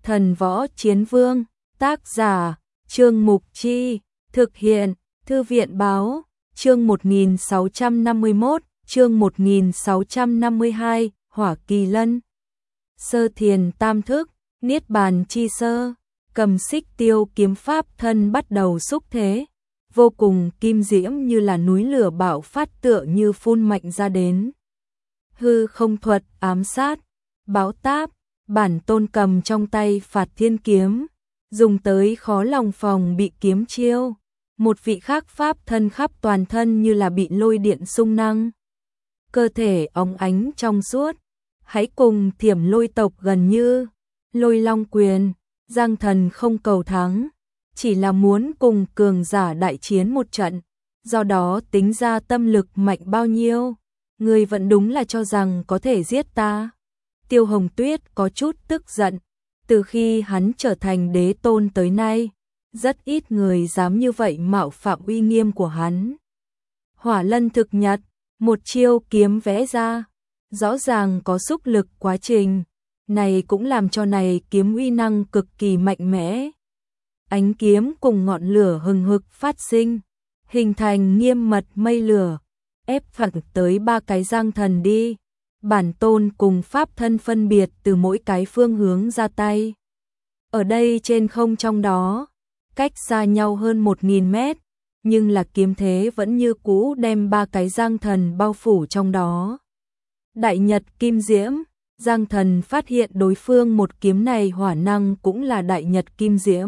Thần Võ Chiến Vương, tác giả, Trương Mục Chi, thực hiện, Thư viện Báo, chương 1651, chương 1652, Hỏa Kỳ Lân. Sơ thiền tam thức, Niết Bàn chi sơ, cầm xích tiêu kiếm pháp thân bắt đầu xúc thế, vô cùng kim diễm như là núi lửa bạo phát tựa như phun mạnh ra đến. Hư không thuật ám sát, báo táp, bản tôn cầm trong tay Phạt Thiên kiếm, dùng tới khó lòng phòng bị kiếm chiêu. Một vị khác pháp thân khắp toàn thân như là bị lôi điện xung năng. Cơ thể óng ánh trong suốt, hãy cùng Thiểm Lôi tộc gần như. Lôi Long quyền, Giang Thần không cầu thắng, chỉ là muốn cùng cường giả đại chiến một trận, do đó tính ra tâm lực mạnh bao nhiêu, người vẫn đúng là cho rằng có thể giết ta. Tiêu Hồng Tuyết có chút tức giận, từ khi hắn trở thành đế tôn tới nay, rất ít người dám như vậy mạo phạm uy nghiêm của hắn. Hỏa Lân thực nhật, một chiêu kiếm vẽ ra, rõ ràng có xúc lực quá trình, này cũng làm cho này kiếm uy năng cực kỳ mạnh mẽ. Ánh kiếm cùng ngọn lửa hừng hực phát sinh, hình thành nghiêm mật mây lửa, ép phẳng tới ba cái Giang Thần đi. Bản tôn cùng pháp thân phân biệt từ mỗi cái phương hướng ra tay. Ở đây trên không trong đó, cách xa nhau hơn 1000 mét, nhưng là kiếm thế vẫn như cũ đem ba cái Giang Thần bao phủ trong đó. Đại Nhật Kim Diễm, Giang Thần phát hiện đối phương một kiếm này hỏa năng cũng là Đại Nhật Kim Diễm.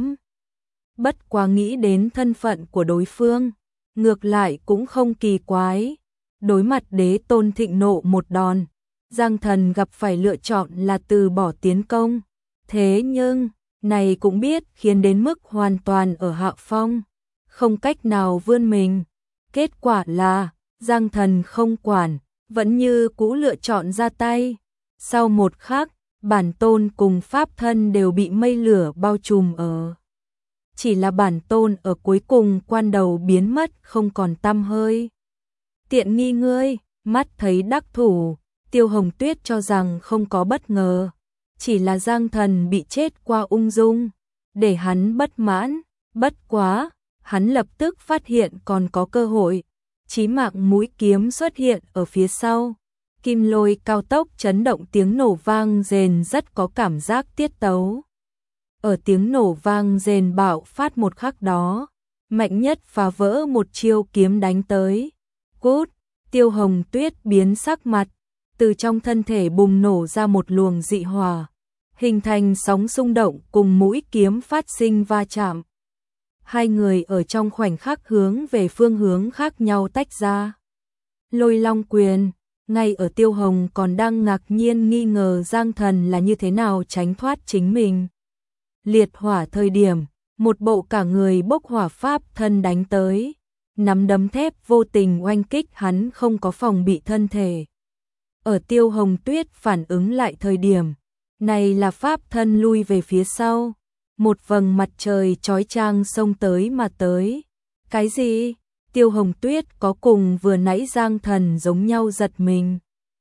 Bất quá nghĩ đến thân phận của đối phương, ngược lại cũng không kỳ quái. Đối mặt đế tôn thịnh nộ một đòn, Giang Thần gặp phải lựa chọn là từ bỏ tiến công. Thế nhưng, này cũng biết khiến đến mức hoàn toàn ở hạ phong, không cách nào vươn mình. Kết quả là, Giang Thần không quản, vẫn như cũ lựa chọn ra tay. Sau một khắc, bản tôn cùng pháp thân đều bị mây lửa bao trùm ở. Chỉ là bản tôn ở cuối cùng quan đầu biến mất không còn tăm hơi. Tiện nghi ngươi, mắt thấy đắc thủ, Tiêu Hồng Tuyết cho rằng không có bất ngờ, chỉ là Giang Thần bị chết qua ung dung, để hắn bất mãn. Bất quá, hắn lập tức phát hiện còn có cơ hội, chí mạng mũi kiếm xuất hiện ở phía sau. Kim lôi cao tốc chấn động, tiếng nổ vang rền rất có cảm giác tiết tấu. Ở tiếng nổ vang rền bạo phát một khắc đó, mạnh nhất phá vỡ một chiêu kiếm đánh tới. Cút, Tiêu Hồng Tuyết biến sắc mặt, từ trong thân thể bùng nổ ra một luồng dị hỏa, hình thành sóng xung động cùng mũi kiếm phát sinh va chạm. Hai người ở trong khoảnh khắc hướng về phương hướng khác nhau tách ra. Lôi Long quyền, ngay ở Tiêu Hồng còn đang ngạc nhiên nghi ngờ Giang Thần là như thế nào tránh thoát chính mình. Liệt hỏa thời điểm, một bộ cả người bốc hỏa pháp thân đánh tới, nắm đấm thép vô tình oanh kích hắn không có phòng bị thân thể. Ở Tiêu Hồng Tuyết phản ứng lại thời điểm, này là pháp thân lui về phía sau, một vầng mặt trời chói chang xông tới mà tới. Cái gì? Tiêu Hồng Tuyết có cùng vừa nãy Giang Thần giống nhau giật mình.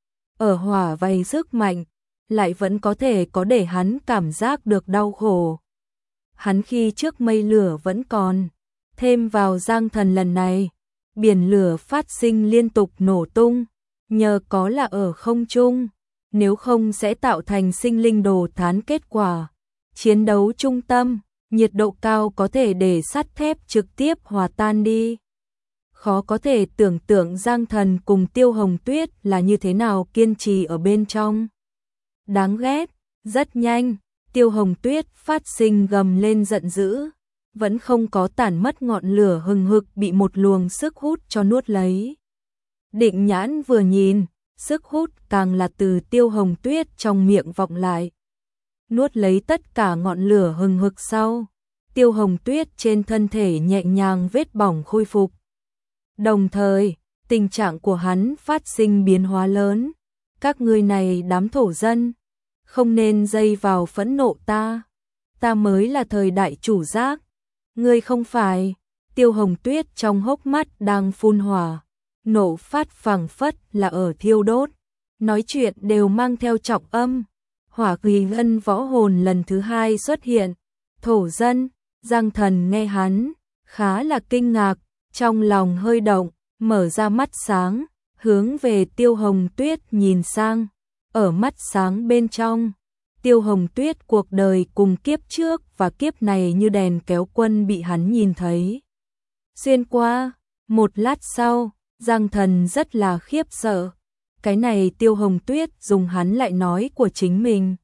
Ở hỏa vây sức mạnh, lại vẫn có thể có để hắn cảm giác được đau khổ. Hắn khi trước mây lửa vẫn còn, thêm vào Giang Thần lần này, biển lửa phát sinh liên tục nổ tung, nhờ có là ở không trung, nếu không sẽ tạo thành sinh linh đồ thán kết quả. Chiến đấu trung tâm, nhiệt độ cao có thể để sắt thép trực tiếp hòa tan đi. Khó có thể tưởng tượng Giang Thần cùng Tiêu Hồng Tuyết là như thế nào kiên trì ở bên trong. Đáng ghét, rất nhanh, Tiêu Hồng Tuyết phát sinh gầm lên giận dữ, vẫn không có tản mất ngọn lửa hừng hực bị một luồng sức hút cho nuốt lấy. Định nhãn vừa nhìn, sức hút càng là từ Tiêu Hồng Tuyết trong miệng vọng lại. Nuốt lấy tất cả ngọn lửa hừng hực sau, Tiêu Hồng Tuyết trên thân thể nhẹ nhàng vết bỏng khôi phục. Đồng thời, tình trạng của hắn phát sinh biến hóa lớn. Các ngươi này đám thổ dân, không nên dây vào phẫn nộ ta. Ta mới là thời đại chủ giác. Ngươi không phải. Tiêu Hồng Tuyết trong hốc mắt đang phun hỏa, nổ phát phảng phất là ở thiêu đốt. Nói chuyện đều mang theo trọng âm. Hỏa Kỳ Lân võ hồn lần thứ hai xuất hiện. Thổ dân, Giang Thần nghe hắn, khá là kinh ngạc, trong lòng hơi động, mở ra mắt sáng, hướng về Tiêu Hồng Tuyết nhìn sang. Ở mắt sáng bên trong, Tiêu Hồng Tuyết cuộc đời cùng kiếp trước và kiếp này như đèn kéo quân bị hắn nhìn thấy. Xuyên qua, một lát sau, Giang Thần rất là khiếp sợ. Cái này Tiêu Hồng Tuyết dùng hắn lại nói của chính mình.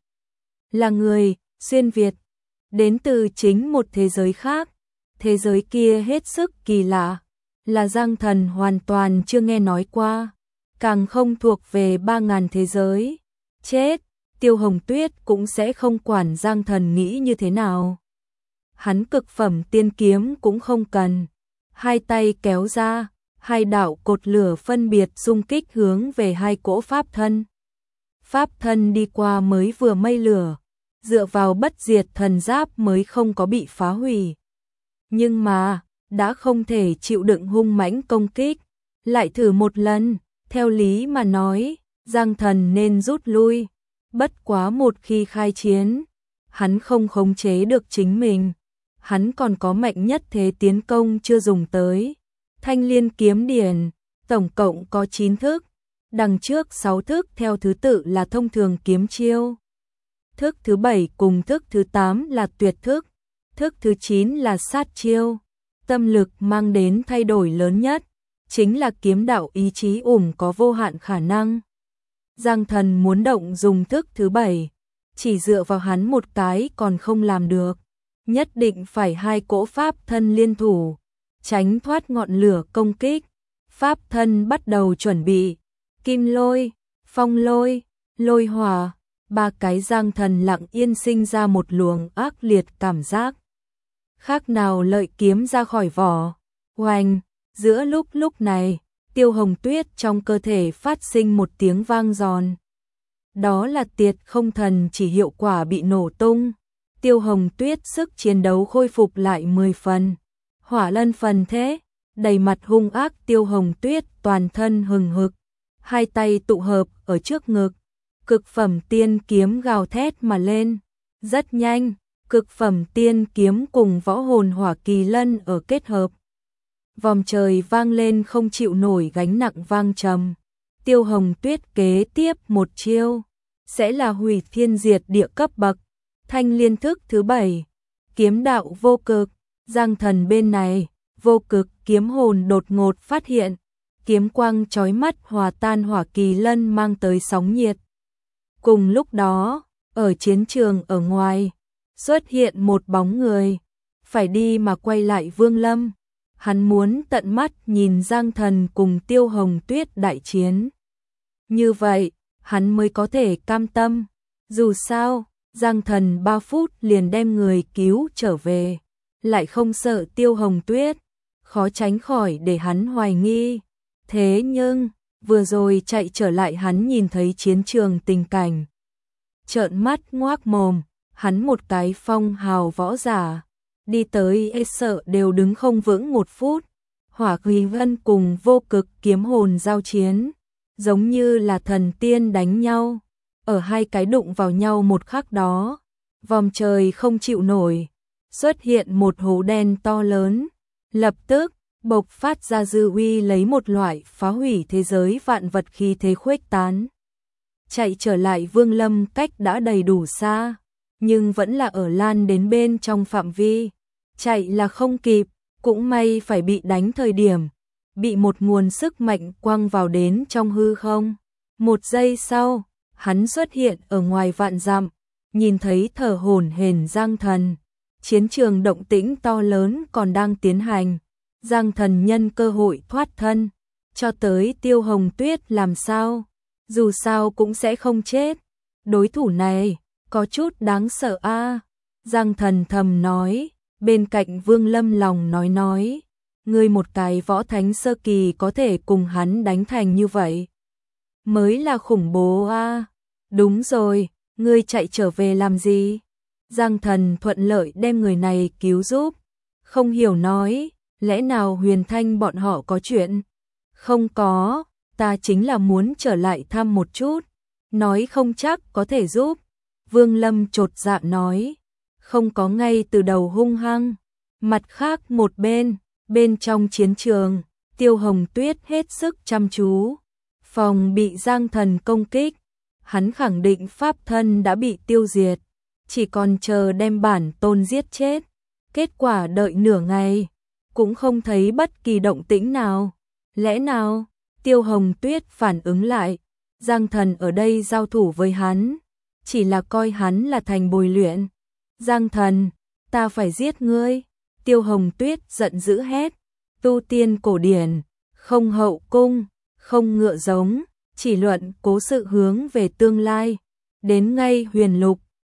Là người, xuyên Việt, đến từ chính một thế giới khác. Thế giới kia hết sức kỳ lạ, là Giang Thần hoàn toàn chưa nghe nói qua, càng không thuộc về 3.000 thế giới. Chết, Tiêu Hồng Tuyết cũng sẽ không quản Giang Thần nghĩ như thế nào. Hắn cực phẩm tiên kiếm cũng không cần. Hai tay kéo ra, hai đạo cột lửa phân biệt xung kích hướng về hai cỗ pháp thân. Pháp thân đi qua mới vừa mây lửa, dựa vào bất diệt thần giáp mới không có bị phá hủy. Nhưng mà, đã không thể chịu đựng hung mãnh công kích, lại thử một lần, theo lý mà nói, Giang Thần nên rút lui. Bất quá một khi khai chiến, hắn không khống chế được chính mình. Hắn còn có mạnh nhất thế tiến công chưa dùng tới. Thanh Liên kiếm điển, tổng cộng có 9 thức. Đằng trước 6 thức theo thứ tự là thông thường kiếm chiêu. Thức thứ 7 cùng thức thứ 8 là tuyệt thức. Thức thứ 9 là sát chiêu. Tâm lực mang đến thay đổi lớn nhất, chính là kiếm đạo ý chí có vô hạn khả năng. Giang Thần muốn động dùng thức thứ 7, chỉ dựa vào hắn một cái còn không làm được. Nhất định phải hai cỗ pháp thân liên thủ, tránh thoát ngọn lửa công kích. Pháp thân bắt đầu chuẩn bị, kim lôi, phong lôi, lôi hỏa, ba cái. Giang Thần lặng yên sinh ra một luồng ác liệt cảm giác. Khác nào lợi kiếm ra khỏi vỏ. Oanh, giữa lúc này, Tiêu Hồng Tuyết trong cơ thể phát sinh một tiếng vang giòn. Đó là Tiệt Không Thần chỉ hiệu quả bị nổ tung. Tiêu Hồng Tuyết sức chiến đấu khôi phục lại 10 phần. Hỏa Lân phần thế, đầy mặt hung ác. Tiêu Hồng Tuyết toàn thân hừng hực, hai tay tụ hợp ở trước ngực. Cực phẩm tiên kiếm gào thét mà lên. Rất nhanh, cực phẩm tiên kiếm cùng võ hồn Hỏa Kỳ Lân ở kết hợp. Vòm trời vang lên không chịu nổi gánh nặng vang trầm. Tiêu Hồng Tuyết kế tiếp một chiêu, sẽ là hủy thiên diệt địa cấp bậc. Thanh Liên thức thứ 7, kiếm đạo vô cực. Giang Thần bên này, vô cực kiếm hồn đột ngột phát hiện, kiếm quang chói mắt hòa tan Hỏa Kỳ Lân mang tới sóng nhiệt. Cùng lúc đó, ở chiến trường ở ngoài, xuất hiện một bóng người, phải đi mà quay lại Vương Lâm. Hắn muốn tận mắt nhìn Giang Thần cùng Tiêu Hồng Tuyết đại chiến. Như vậy, hắn mới có thể cam tâm. Dù sao, Giang Thần 3 phút liền đem người cứu trở về, lại không sợ Tiêu Hồng Tuyết, khó tránh khỏi để hắn hoài nghi. Thế nhưng, vừa rồi chạy trở lại hắn nhìn thấy chiến trường tình cảnh. Trợn mắt ngoác mồm, hắn một cái phong hào võ giả, đi tới sợ đều đứng không vững 1 phút. Hỏa Kỳ Lân cùng vô cực kiếm hồn giao chiến, giống như là thần tiên đánh nhau. Ở hai cái đụng vào nhau một khắc đó, vòm trời không chịu nổi, xuất hiện một hố đen to lớn, lập tức bộc phát ra dư uy, lấy một loại phá hủy thế giới vạn vật khí thế khuếch tán. Chạy trở lại Vương Lâm cách đã đầy đủ xa, nhưng vẫn là ở lan đến bên trong phạm vi. Chạy là không kịp, cũng may phải bị đánh thời điểm, bị một nguồn sức mạnh quăng vào đến trong hư không. 1 giây sau, hắn xuất hiện ở ngoài vạn dặm, nhìn thấy thở hổn hển Giang Thần. Chiến trường động tĩnh to lớn còn đang tiến hành. Giang Thần nhân cơ hội thoát thân, cho tới Tiêu Hồng Tuyết làm sao? Dù sao cũng sẽ không chết. Đối thủ này, có chút đáng sợ a. Giang Thần thầm nói, bên cạnh Vương Lâm lòng nói. Ngươi một cái võ thánh sơ kỳ có thể cùng hắn đánh thành như vậy, mới là khủng bố a. Đúng rồi, ngươi chạy trở về làm gì? Giang Thần thuận lợi đem người này cứu giúp. Không hiểu nói, lẽ nào Huyền Thanh bọn họ có chuyện? Không có, ta chính là muốn trở lại thăm một chút, nói không chắc có thể giúp. Vương Lâm chột dạ nói, không có ngay từ đầu hung hăng. Mặt khác một bên trong chiến trường, Tiêu Hồng Tuyết hết sức chăm chú, phòng bị Giang Thần công kích. Hắn khẳng định pháp thân đã bị tiêu diệt, chỉ còn chờ đem bản tôn giết chết. Kết quả đợi nửa ngày, cũng không thấy bất kỳ động tĩnh nào. Lẽ nào? Tiêu Hồng Tuyết phản ứng lại, Giang Thần ở đây giao thủ với hắn, chỉ là coi hắn là thành bồi luyện. Giang Thần, ta phải giết ngươi. Tiêu Hồng Tuyết giận dữ hét, tu tiên cổ điển, không hậu cung, không ngựa giống, chỉ luận cố sự hướng về tương lai. Đến ngay huyền lục,